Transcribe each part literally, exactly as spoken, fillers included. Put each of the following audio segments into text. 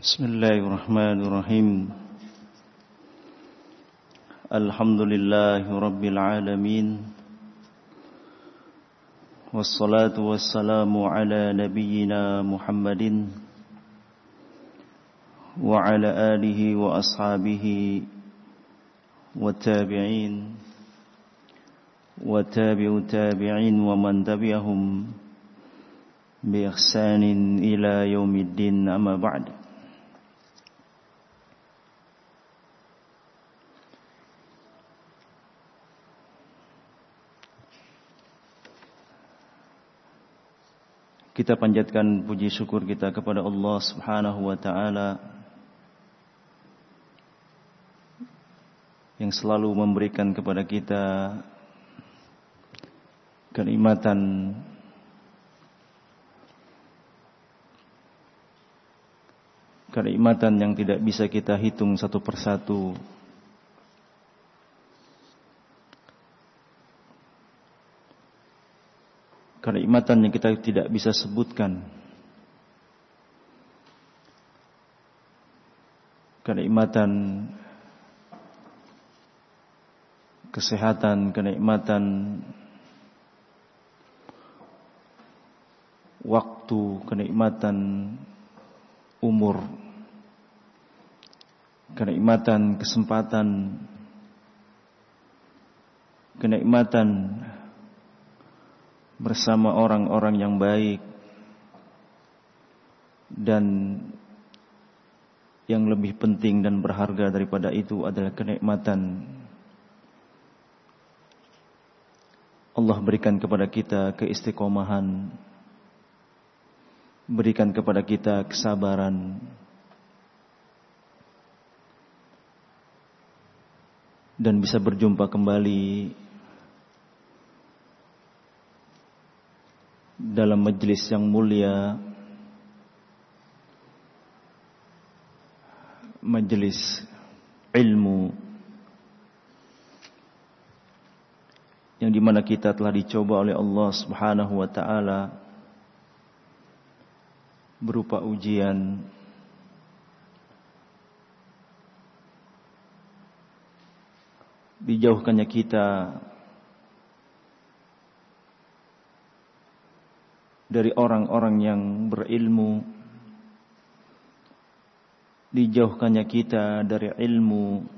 Bismillahirrahmanirrahim. Alhamdulillahi Rabbil Alamin. Wassalatu wassalamu ala nabiyyina Muhammadin wa ala alihi wa ashabihi wa tabi'in wa tabi'u tabi'in wa man tabi'ahum bi ihsanin ila yaumiddin, amma ba'd. Kita panjatkan puji syukur kita kepada Allah Subhanahu wa ta'ala yang selalu memberikan kepada kita kenikmatan kenikmatan yang tidak bisa kita hitung satu persatu. Kenikmatan yang kita tidak bisa sebutkan. Kenikmatan kesehatan, kenikmatan waktu, kenikmatan umur, kenikmatan kesempatan, kenikmatan bersama orang-orang yang baik, dan yang lebih penting dan berharga daripada itu adalah kenikmatan Allah berikan kepada kita keistiqomahan, berikan kepada kita kesabaran, dan bisa berjumpa kembali dalam majelis yang mulia, majelis ilmu, yang dimana kita telah dicoba oleh Allah Subhanahu wa ta'ala berupa ujian, dijauhkannya kita dari orang-orang yang berilmu, dijauhkannya kita dari ilmu,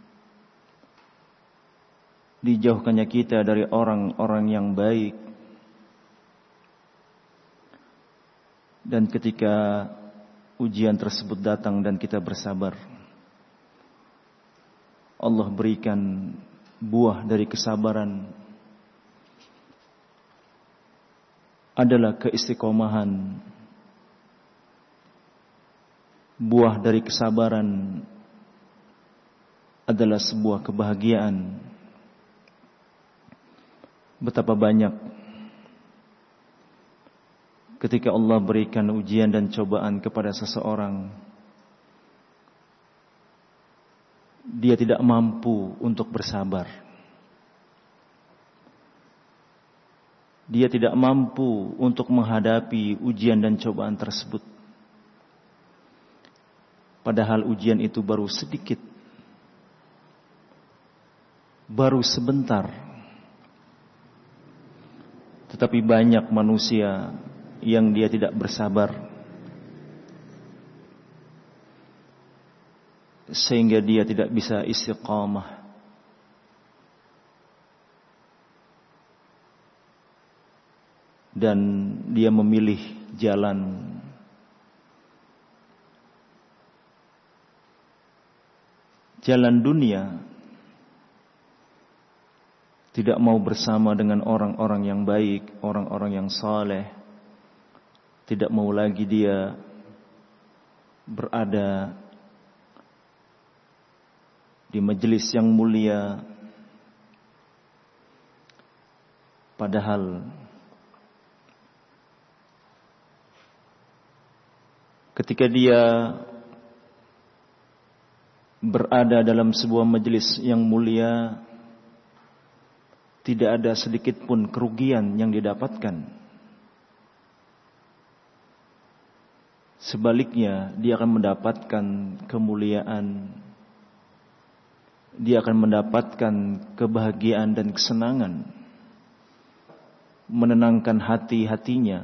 dijauhkannya kita dari orang-orang yang baik. Dan ketika ujian tersebut datang dan kita bersabar, Allah berikan buah dari kesabaran adalah keistiqomahan. Buah dari kesabaran adalah sebuah kebahagiaan. Betapa banyak ketika Allah berikan ujian dan cobaan kepada seseorang, dia tidak mampu untuk bersabar. Dia tidak mampu untuk menghadapi ujian dan cobaan tersebut. Padahal ujian itu baru sedikit, baru sebentar. Tetapi banyak manusia yang dia tidak bersabar, sehingga dia tidak bisa istiqamah. Dan dia memilih jalan jalan dunia, tidak mau bersama dengan orang-orang yang baik, orang-orang yang saleh. Tidak mau lagi dia berada di majelis yang mulia. Padahal ketika dia berada dalam sebuah majelis yang mulia, tidak ada sedikit pun kerugian yang didapatkan. Sebaliknya, dia akan mendapatkan kemuliaan, dia akan mendapatkan kebahagiaan dan kesenangan, menenangkan hati-hatinya.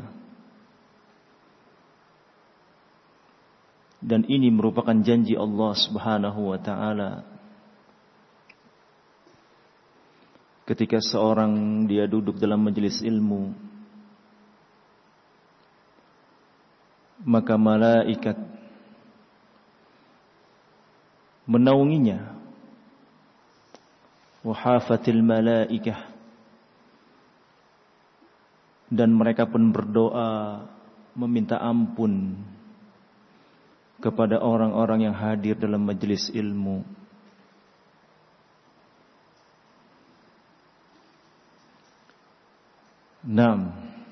Dan ini merupakan janji Allah Subhanahu wa ta'ala. Ketika seorang dia duduk dalam majelis ilmu, maka malaikat menaunginya. Wahafatil malaikah, dan mereka pun berdoa meminta ampun kepada orang-orang yang hadir dalam majelis ilmu. Naam.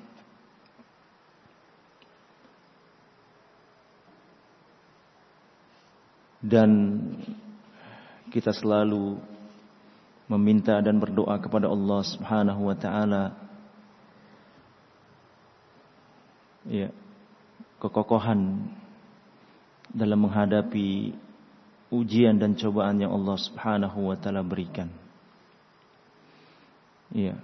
Dan kita selalu meminta dan berdoa kepada Allah Subhanahu wa ta'ala, ya, kekokohan dalam menghadapi ujian dan cobaan yang Allah Subhanahu wa ta'ala berikan. Ya.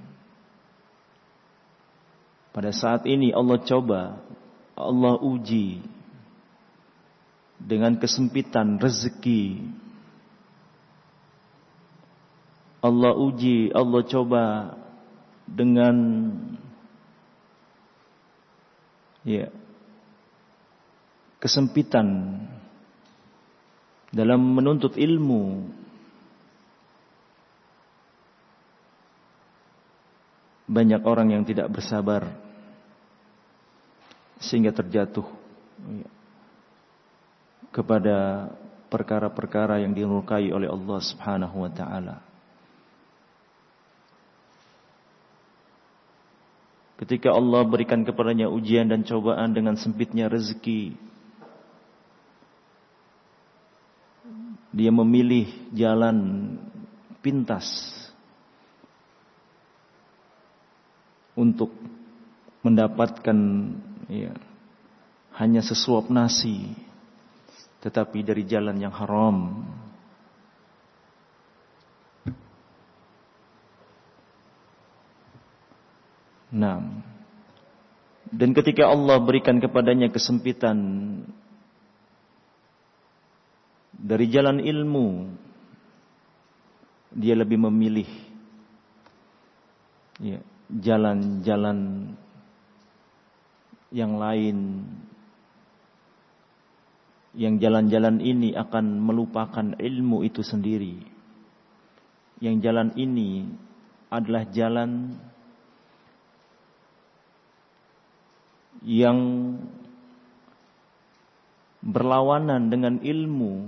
Pada saat ini Allah coba, Allah uji dengan kesempitan rezeki. Allah uji, Allah coba dengan ya, kesempitan dalam menuntut ilmu. Banyak orang yang tidak bersabar sehingga terjatuh ya, kepada perkara-perkara yang dimurkai oleh Allah Subhanahu wa ta'ala. Ketika Allah berikan kepadanya ujian dan cobaan dengan sempitnya rezeki, dia memilih jalan pintas untuk mendapatkan ya, hanya sesuap nasi, tetapi dari jalan yang haram. Nah, dan ketika Allah berikan kepadanya kesempitan dari jalan ilmu, dia lebih memilih ya, jalan-jalan yang lain, yang jalan-jalan ini akan melupakan ilmu itu sendiri. Yang jalan ini adalah jalan yang berlawanan dengan ilmu.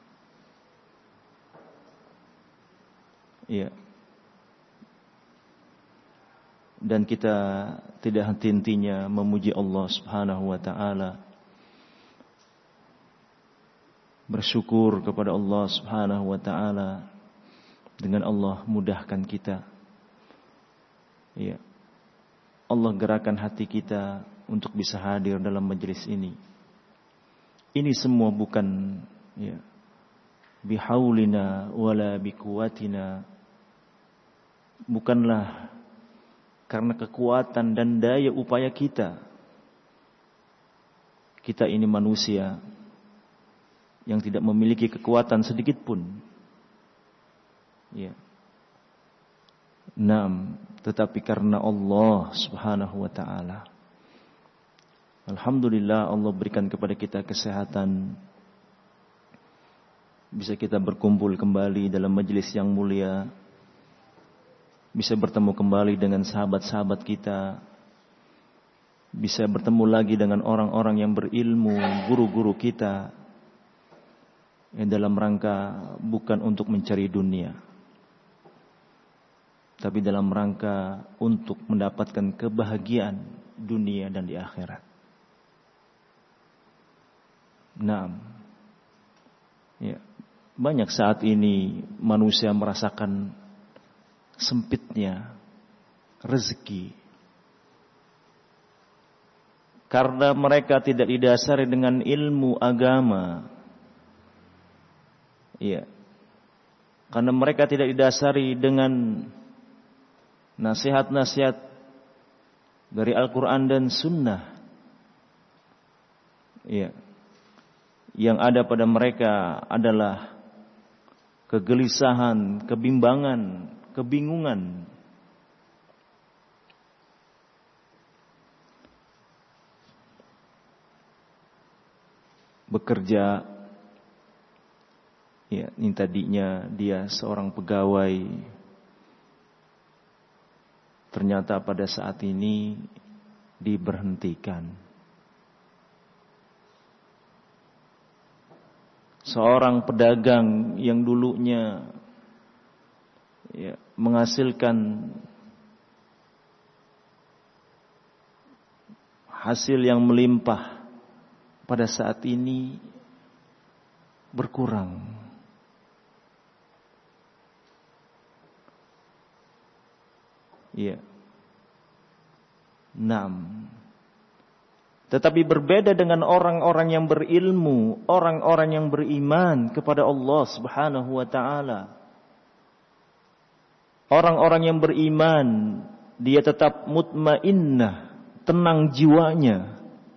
Ya. Dan kita tidak henti-hentinya memuji Allah Subhanahu wa ta'ala, bersyukur kepada Allah Subhanahu wa ta'ala dengan Allah mudahkan kita. Ya. Allah gerakan hati kita untuk bisa hadir dalam majelis ini. Ini semua bukan ya, bihaulina wala bikuwatina, bukanlah karena kekuatan dan daya upaya kita. Kita ini manusia yang tidak memiliki kekuatan sedikit pun. Ya. Naam, tetapi karena Allah Subhanahu wa ta'ala. Alhamdulillah Allah berikan kepada kita kesehatan, bisa kita berkumpul kembali dalam majelis yang mulia, bisa bertemu kembali dengan sahabat-sahabat kita, bisa bertemu lagi dengan orang-orang yang berilmu, guru-guru kita, yang dalam rangka bukan untuk mencari dunia, tapi dalam rangka untuk mendapatkan kebahagiaan dunia dan di akhirat. Nah, ya, banyak saat ini manusia merasakan sempitnya rezeki, Karena mereka tidak didasari dengan ilmu agama. Iya. Karena mereka tidak didasari dengan nasihat-nasihat dari Al-Quran dan Sunnah. Iya. Yang ada pada mereka adalah kegelisahan, kebimbangan, kebingungan. Bekerja, ya, ini tadinya dia seorang pegawai, ternyata pada saat ini diberhentikan. Seorang pedagang yang dulunya, ya, menghasilkan hasil yang melimpah, pada saat ini berkurang. Iya. Enam. Tetapi berbeda dengan orang-orang yang berilmu, orang-orang yang beriman kepada Allah Subhanahu wa taala. Orang-orang yang beriman, dia tetap mutmainnah, tenang jiwanya.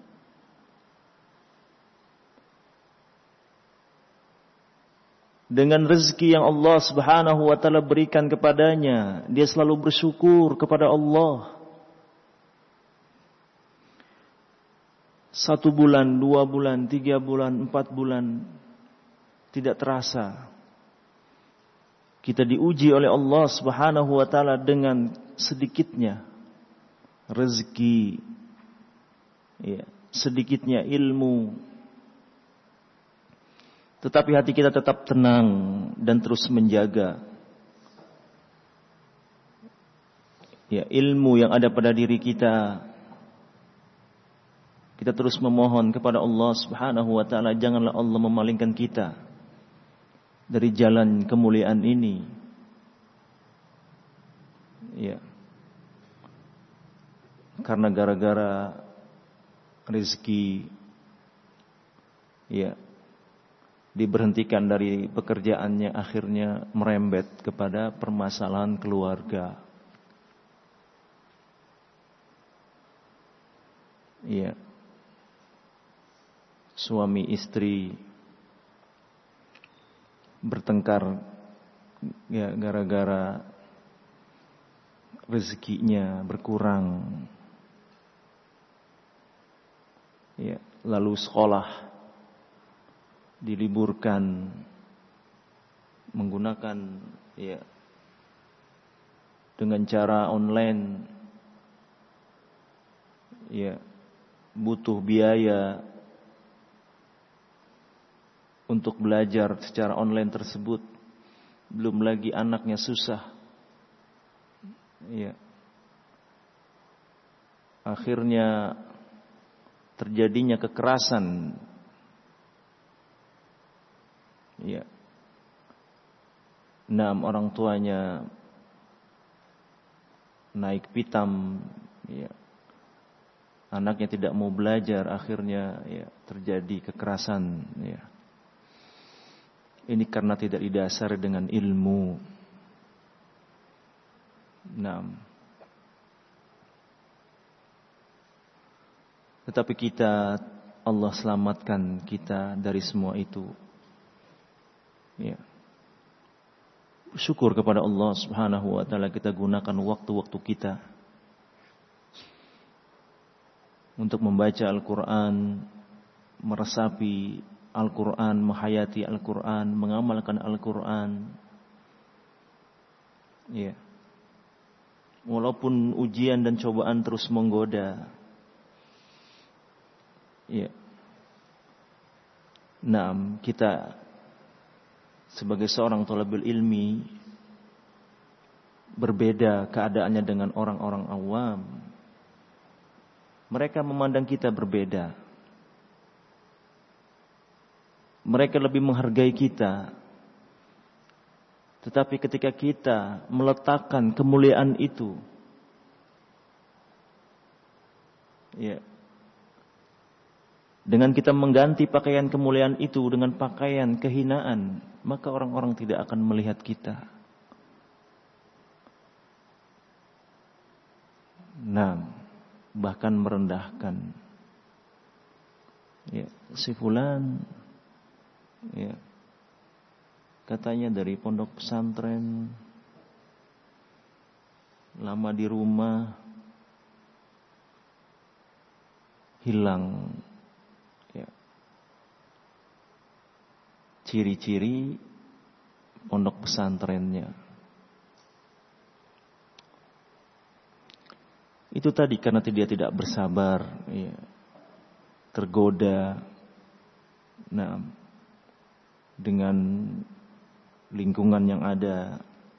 Dengan rezeki yang Allah Subhanahu wa taala berikan kepadanya, dia selalu bersyukur kepada Allah. Satu bulan, dua bulan, tiga bulan, empat bulan, tidak terasa kita diuji oleh Allah Subhanahu wa taala dengan sedikitnya rezeki, ya, sedikitnya ilmu. Tetapi hati kita tetap tenang dan terus menjaga, ya, ilmu yang ada pada diri kita. Kita terus memohon kepada Allah Subhanahu wa taala, janganlah Allah memalingkan kita dari jalan kemuliaan ini. Ya. Karena gara-gara rezeki, ya, diberhentikan dari pekerjaannya, akhirnya merembet kepada permasalahan keluarga. Iya. Suami istri bertengkar, ya, gara-gara rezekinya berkurang. Ya, lalu sekolah diliburkan menggunakan, ya, dengan cara online, ya, butuh biaya untuk belajar secara online tersebut, belum lagi anaknya susah, ya, akhirnya terjadinya kekerasan. Ya. Enam, orang tuanya naik pitam, ya. Anaknya tidak mau belajar, akhirnya, ya, terjadi kekerasan, ya. Ini karena tidak didasari dengan ilmu. Enam. Tetapi kita, Allah selamatkan kita dari semua itu. Ya. Syukur kepada Allah Subhanahu wa taala, kita gunakan waktu-waktu kita untuk membaca Al-Quran, meresapi Al-Quran, menghayati Al-Quran, mengamalkan Al-Quran. Ya. Walaupun ujian dan cobaan terus menggoda. Ya. Nah, kita sebagai seorang thalabul ilmi berbeda keadaannya dengan orang-orang awam. Mereka memandang kita berbeda. Mereka lebih menghargai kita. Tetapi ketika kita meletakkan kemuliaan itu, ya, Dengan kita mengganti pakaian kemuliaan itu dengan pakaian kehinaan, maka orang-orang tidak akan melihat kita. Nah, bahkan merendahkan. Ya, si fulan, ya, katanya dari pondok pesantren, lama di rumah, hilang, ya, ciri-ciri pondok pesantrennya. Itu tadi karena dia tidak bersabar, ya, tergoda, nah, dengan lingkungan yang ada.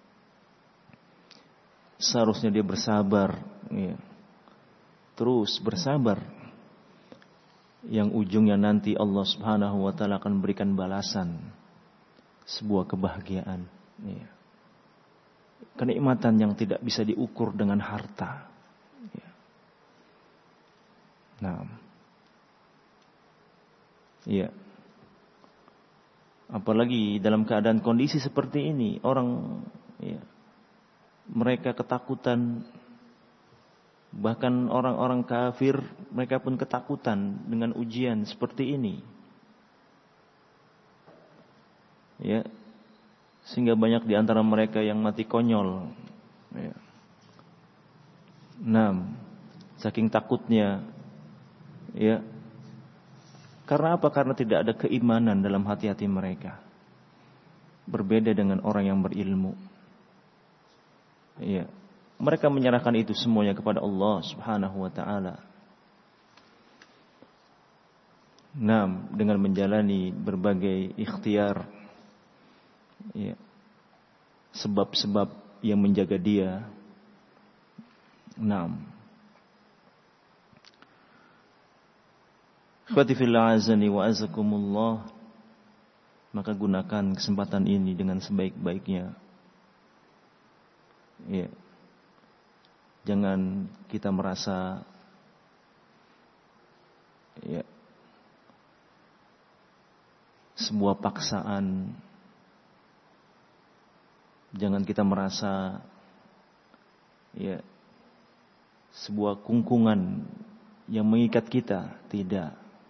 Seharusnya dia bersabar, ya, terus bersabar, yang ujungnya nanti Allah Subhanahu wa Ta'ala akan berikan balasan, sebuah kebahagiaan, ya, kenikmatan yang tidak bisa diukur dengan harta. Ya. Nah, ya, apalagi dalam keadaan kondisi seperti ini, orang, ya, mereka ketakutan, bahkan orang-orang kafir mereka pun ketakutan dengan ujian seperti ini, ya, sehingga banyak di antara mereka yang mati konyol, ya. Nah, saking takutnya, ya, karena apa? Karena tidak ada keimanan dalam hati-hati mereka. Berbeda dengan orang yang berilmu. Ya, mereka menyerahkan itu semuanya kepada Allah Subhanahu wa Ta'ala. Nah, dengan menjalani berbagai ikhtiar, ya, sebab-sebab yang menjaga dia. Nah, ikhwati fillah azani wa azakumullah, maka gunakan kesempatan ini dengan sebaik-baiknya. Ya, jangan kita merasa, ya, sebuah paksaan. Jangan kita merasa, ya, sebuah kungkungan yang mengikat kita. Tidak.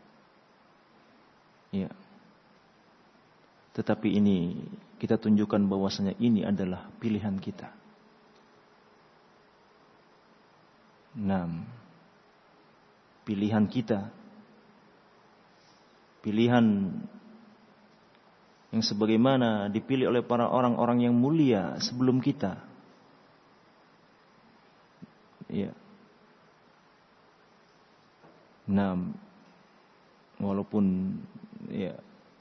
Ya. Tetapi ini kita tunjukkan bahwasanya ini adalah pilihan kita. Nah, pilihan kita, pilihan yang sebagaimana dipilih oleh para orang-orang yang mulia sebelum kita. Ya. Nah, walaupun, ya,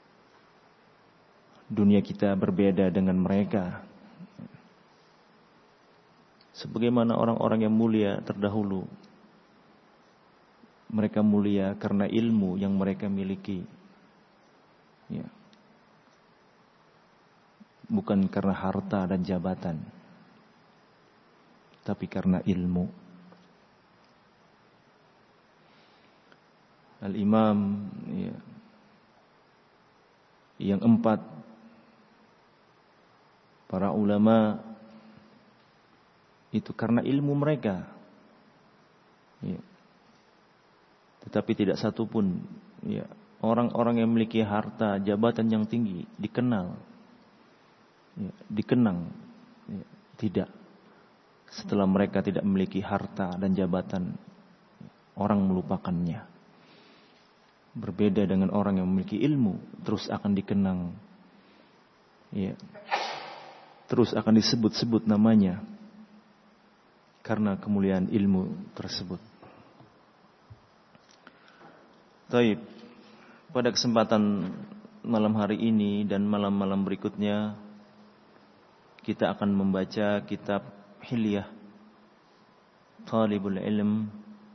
dunia kita berbeda dengan mereka, sebagaimana orang-orang yang mulia terdahulu, mereka mulia karena ilmu yang mereka miliki, ya, bukan karena harta dan jabatan, tapi karena ilmu. Al-Imam, ya, yang empat, para ulama itu karena ilmu mereka, ya. Tetapi tidak satu pun, ya, orang-orang yang memiliki harta, jabatan yang tinggi dikenal, ya, dikenang, ya, tidak. Setelah mereka tidak memiliki harta dan jabatan, orang melupakannya. Berbeda dengan orang yang memiliki ilmu, terus akan dikenang, ya, terus akan disebut-sebut namanya karena kemuliaan ilmu tersebut. Taib, pada kesempatan malam hari ini dan malam-malam berikutnya kita akan membaca kitab Hilyah Talibul Ilm,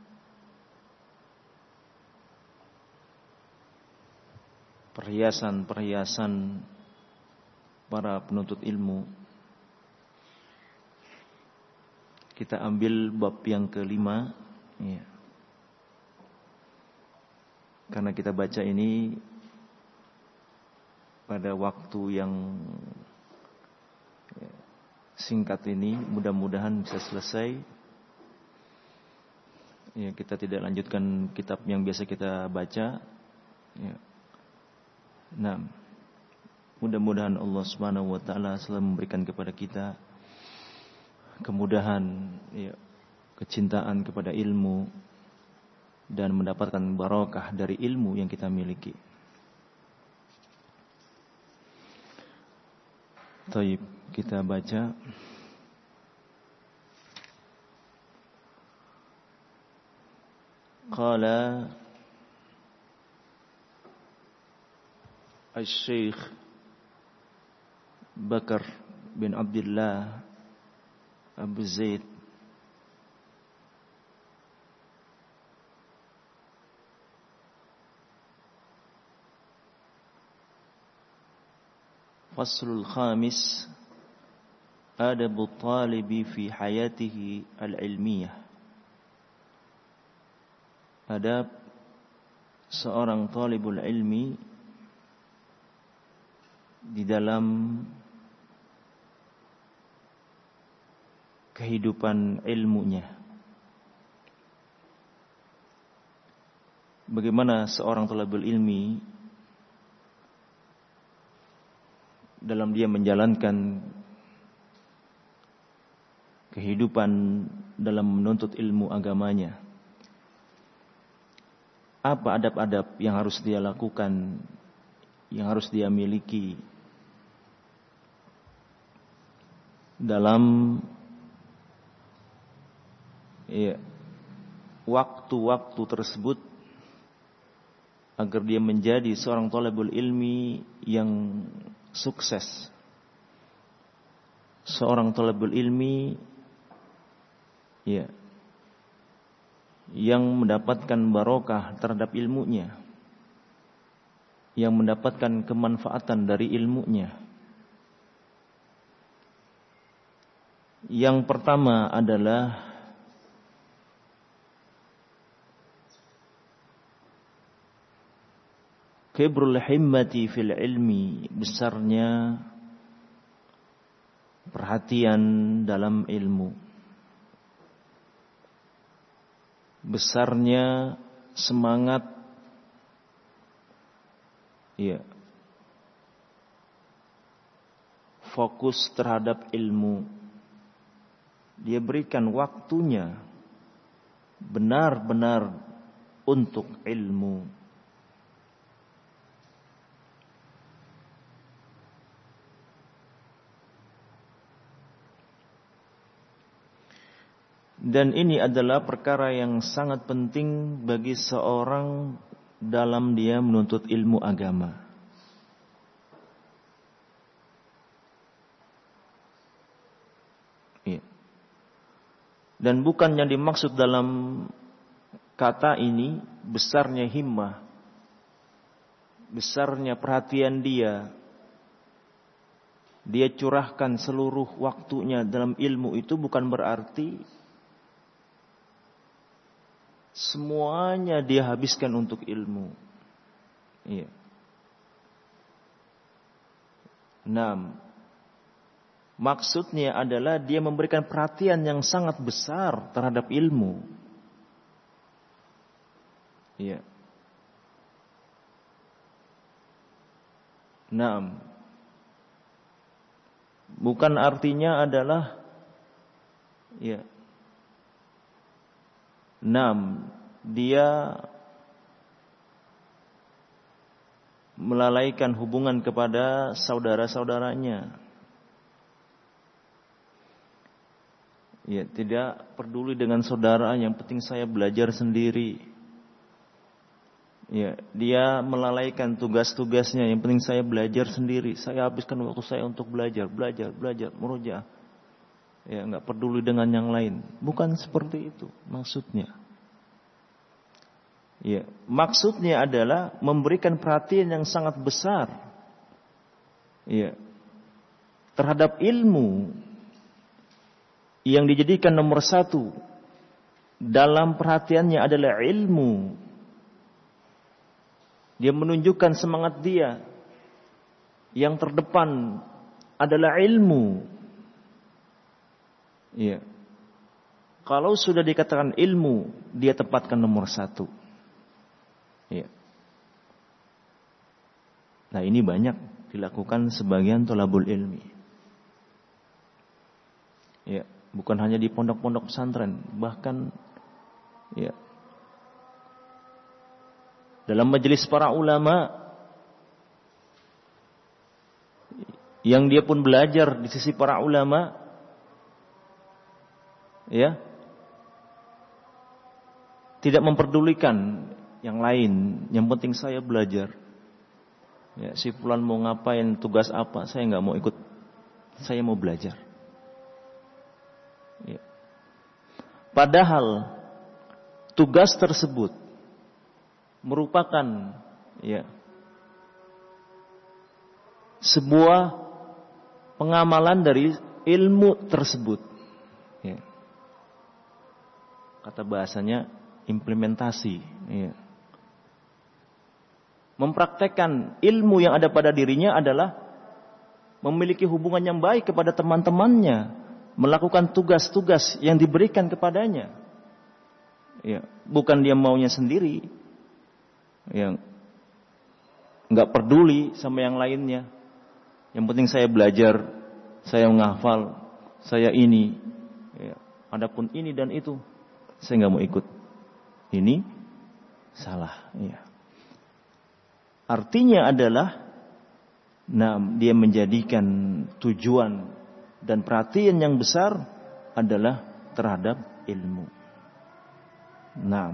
perhiasan-perhiasan para penuntut ilmu. Kita ambil bab yang kelima, ya. karena kita baca ini pada waktu yang singkat ini, mudah-mudahan bisa selesai. Ya, kita tidak lanjutkan kitab yang biasa kita baca. Ya. Nah, mudah-mudahan Allah Subhanahu wa taala selalu memberikan kepada kita kemudahan, ya, kecintaan kepada ilmu dan mendapatkan barokah dari ilmu yang kita miliki. Taib, kita baca. Qala Al-Syekh Bakar bin Abdullah Abu Zaid Faslul Khamis Adabut Talibi fi hayatihi al-ilmiyah. Adab seorang talibul ilmi di dalam kehidupan ilmunya. Bagaimana seorang talibul ilmi dalam dia menjalankan kehidupan dalam menuntut ilmu agamanya. Apa adab-adab yang harus dia lakukan, yang harus dia miliki dalam ya, waktu-waktu tersebut agar dia menjadi seorang thalibul ilmi yang sukses, seorang thalibul ilmi ya, yang mendapatkan barokah terhadap ilmunya, yang mendapatkan kemanfaatan dari ilmunya. Yang pertama adalah kibrul himmati fil ilmi, besarnya perhatian dalam ilmu, besarnya semangat ya, fokus terhadap ilmu. Dia berikan waktunya benar-benar untuk ilmu. Dan ini adalah perkara yang sangat penting bagi seorang dalam dia menuntut ilmu agama. Ya. Dan bukan yang dimaksud dalam kata ini besarnya himmah, besarnya perhatian dia. Dia curahkan seluruh waktunya dalam ilmu, itu bukan berarti semuanya dia habiskan untuk ilmu. Iya. Enam. Maksudnya adalah dia memberikan perhatian yang sangat besar terhadap ilmu. Iya. Enam. Bukan artinya adalah ya. Enam, dia melalaikan hubungan kepada saudara-saudaranya. Ya, tidak peduli dengan saudara, yang penting saya belajar sendiri. Ya, dia melalaikan tugas-tugasnya, yang penting saya belajar sendiri. Saya habiskan waktu saya untuk belajar, belajar, belajar, murojaah. Ya, enggak peduli dengan yang lain. Bukan seperti itu maksudnya. Ya, maksudnya adalah memberikan perhatian yang sangat besar ya, terhadap ilmu yang dijadikan nomor satu dalam perhatiannya adalah ilmu. Dia menunjukkan semangat dia. Yang terdepan adalah ilmu. Iya. Kalau sudah dikatakan ilmu, dia tempatkan nomor satu. Iya. Nah, ini banyak dilakukan sebagian thalabul ilmi. Ya, bukan hanya di pondok-pondok pesantren, bahkan ya dalam majelis para ulama yang dia pun belajar di sisi para ulama, ya, tidak memperdulikan yang lain, yang penting saya belajar. Ya, si fulan mau ngapain, tugas apa, saya nggak mau ikut, saya mau belajar. Ya. Padahal tugas tersebut merupakan ya sebuah pengamalan dari ilmu tersebut. Ya. Kata bahasanya implementasi. Ya. Mempraktekkan ilmu yang ada pada dirinya adalah memiliki hubungan yang baik kepada teman-temannya, melakukan tugas-tugas yang diberikan kepadanya. Ya, bukan dia maunya sendiri, yang nggak peduli sama yang lainnya. Yang penting saya belajar, saya menghafal, saya ini. Ya, adapun ini dan itu, saya nggak mau ikut. Ini salah. Ya. Artinya adalah, nah, dia menjadikan tujuan dan perhatian yang besar adalah terhadap ilmu. Nah,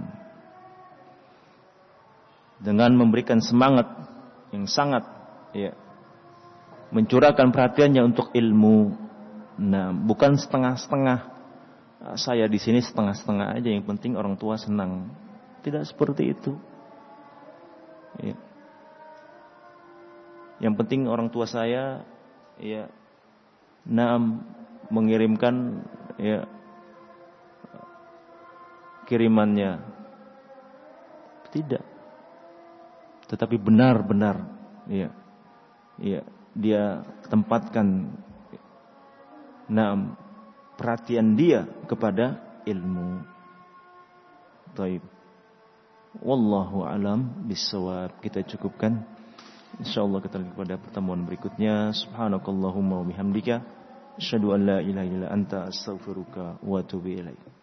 dengan memberikan semangat yang sangat, ya, mencurahkan perhatiannya untuk ilmu. Nah, bukan setengah-setengah. Saya di sini setengah-setengah aja, yang penting orang tua senang. Tidak seperti itu. Ya. Yang penting orang tua saya ya naam mengirimkan ya kirimannya. Tidak. Tetapi benar-benar ya ya dia tempatkan naam perhatian dia kepada ilmu. Baik. Wallahu alam bissawab. Kita cukupkan. InsyaAllah kita lanjut pada pertemuan berikutnya. Subhanakallahumma wa bihamdika asyhadu an la ilaha illa anta astaghfiruka wa atubu ilaik.